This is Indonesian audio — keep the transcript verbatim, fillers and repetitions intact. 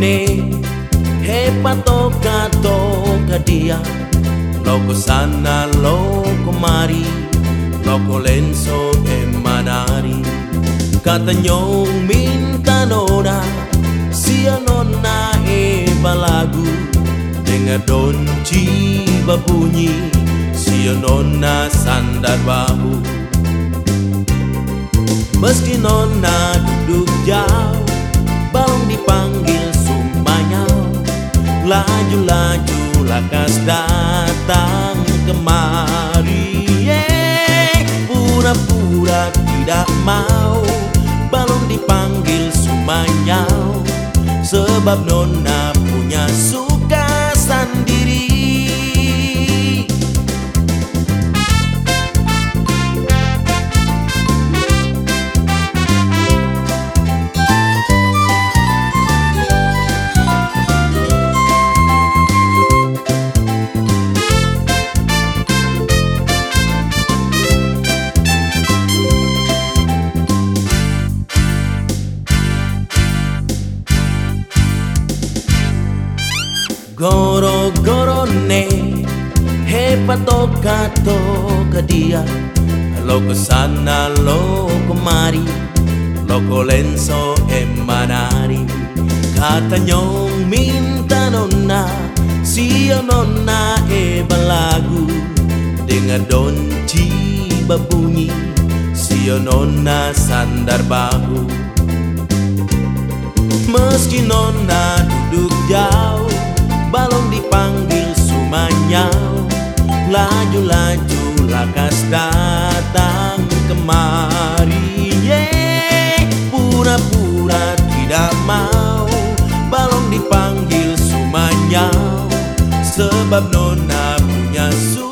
ne he patoka toka dia loko sana loko mari loko lenso e manari katanyong minta nona sia nona e balagu dengar donci babunyi sia nona sandar bahu meski nona duduk jauh balong dipanggil sumbanya laju-laju lakas datang kemari yeah. Pura-pura tidak mau balong dipanggil sumbanya sebab nona punya suka sendiri. Goro-goro ne he patoka toka dia loko sana loko mari loko lenso e manari katanyong minta nona sia nona e balagu dengar donci babunyi sia nona sandar bahu meski nona duduk jauh balong dipanggil sumanyau laju-laju lakas datang kemari yeah. Pura-pura tidak mau balong dipanggil sumanyau sebab nona punya su